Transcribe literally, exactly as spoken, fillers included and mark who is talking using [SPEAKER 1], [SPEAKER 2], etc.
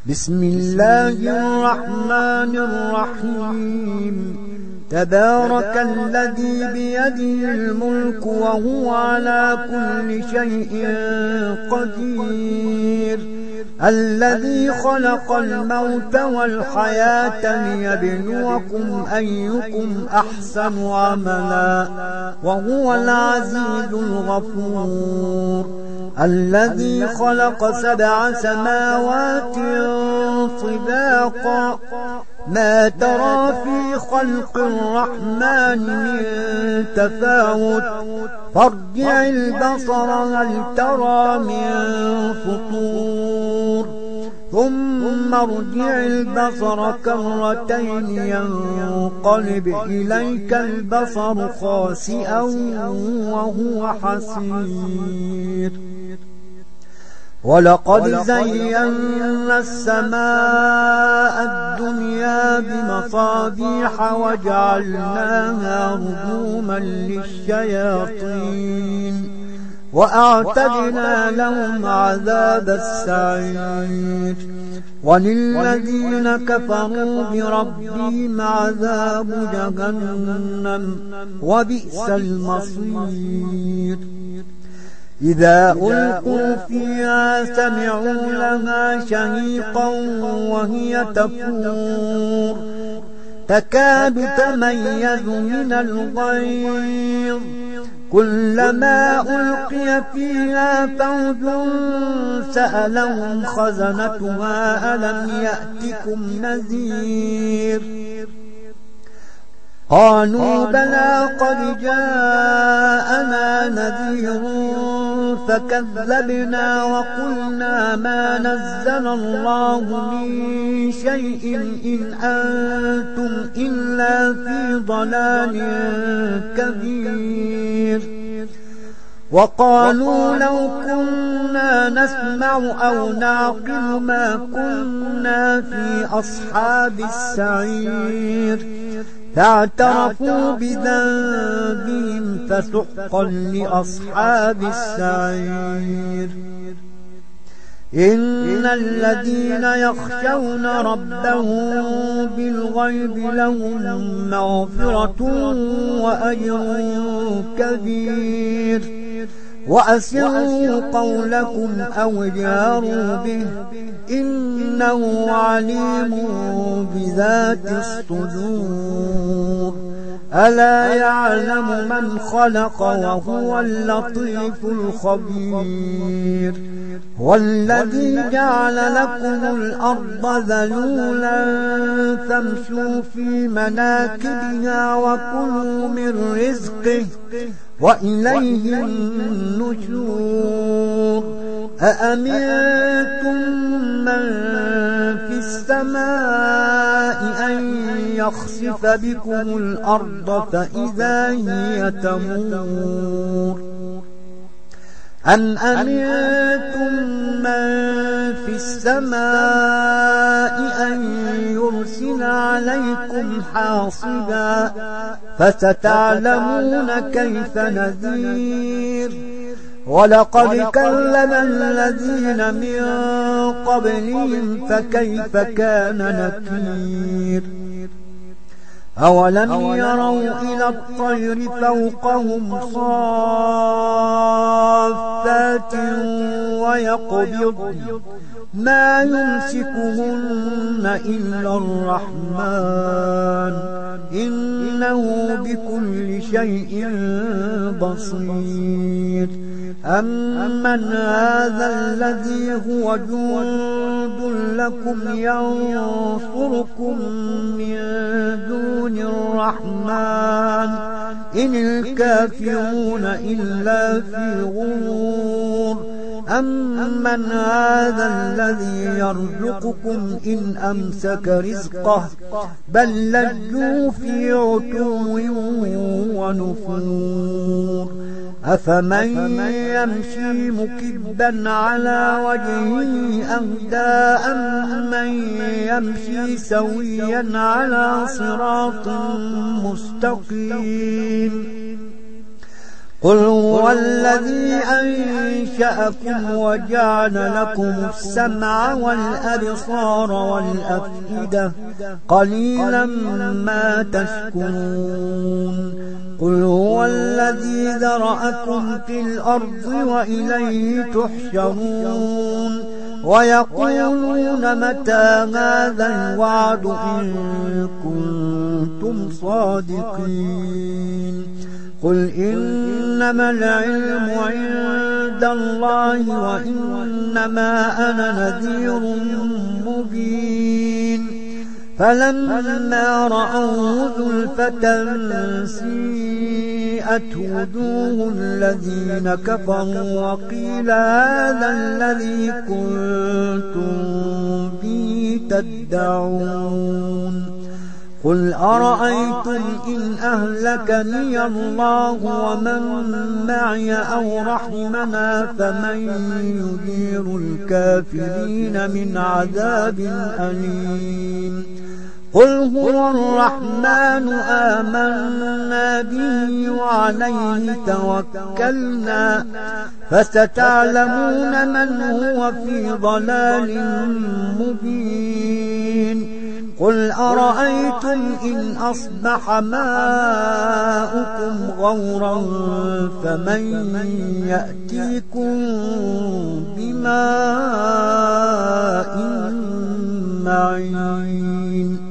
[SPEAKER 1] بسم الله الرحمن الرحيم تبارك الذي بيده الملك وهو على كل شيء قدير الذي خلق الموت والحياة ليبلوكم أيكم أحسن عملا وهو العزيز الغفور الذي خلق سبع سماوات طباقا ما ترى في خلق الرحمن من تفاوت فارجع البصر هل ترى من فطور ثم ارجع البصر كرتين ينقلب إليك البصر خاسئا وهو حسير ولقد زينا السماء الدنيا بمصابيح وجعلناها رجوما للشياطين وأعتدنا لهم عذاب السعير وللذين كفروا بربهم عذاب جهنم وبئس المصير إذا ألقوا فيها سمعوا لها شهيقا وهي تفور تكاد تميز من الغيظ كلما ألقي فيها فوج سألهم خزنتها ألم يأتكم نذير قالوا بلى قد جاءنا نذير فكذبنا وقلنا ما نزل الله من شيء إن أنتم إلا في ضلال كبير وقالوا لو كنا نسمع أو نعقل ما كنا في أصحاب السعير فاعترفوا بذنبهم فسحقا لأصحاب السعير إن الذين يخشون ربهم بالغيب لهم مغفرة وأجر كبير وأسروا قولكم أو جاروا به إنه عليم بذات الصدور ألا يعلم من خلق وهو اللطيف الخبير والذي جعل لكم الأرض ذلولا فامشوا في مناكبها وكلوا من رزقه وإليه النشور أأمنتم من في السماء أن يخسف بكم الأرض فإذا هي تمور أم أمنتم من في السماء أن يرسل عليكم حاصبا فستعلمون كيف نذير ولقد كذب الذين من قبلهم فكيف كان نكير أولم يروا إلى الطير فوقهم صافات ويقبض ما يمسكهن إلا الرحمن إنه بكل شيء بصير أمن هذا الذي هو جند لكم ينصركم من دون الرحمن إن الكافرون إلا في غرور أمن هذا الذي يرزقكم إن أمسك رزقه بل لجوا في عتو ونفور أفمن يمشي مكبا على وجهه أهدى أمن يمشي سويا على صراط مستقيم قل هو الذي أنشأكم وجعل لكم السمع والأبصار والأفئدة قليلا ما تشكرون قل هو الذي ذرأكم في الأرض وإليه تحشرون ويقولون متى هذا الوعد إن كنتم صادقين قل إنما العلم عند الله وإنما أنا نذير مبين فلما رأوا زلفة سيئت وجوه الذين كفروا وقيل هذا الذي كنتم به تدعون قل أرأيتم إن أهلكني الله ومن معي أو رحمنا فمن يجير الكافرين من عذاب أليم قل هو الرحمن آمنا به وعليه توكلنا فستعلمون من هو في ضلال مبين قل أرأيتم إن أصبح ماؤكم غورا فمن يأتيكم بماء معين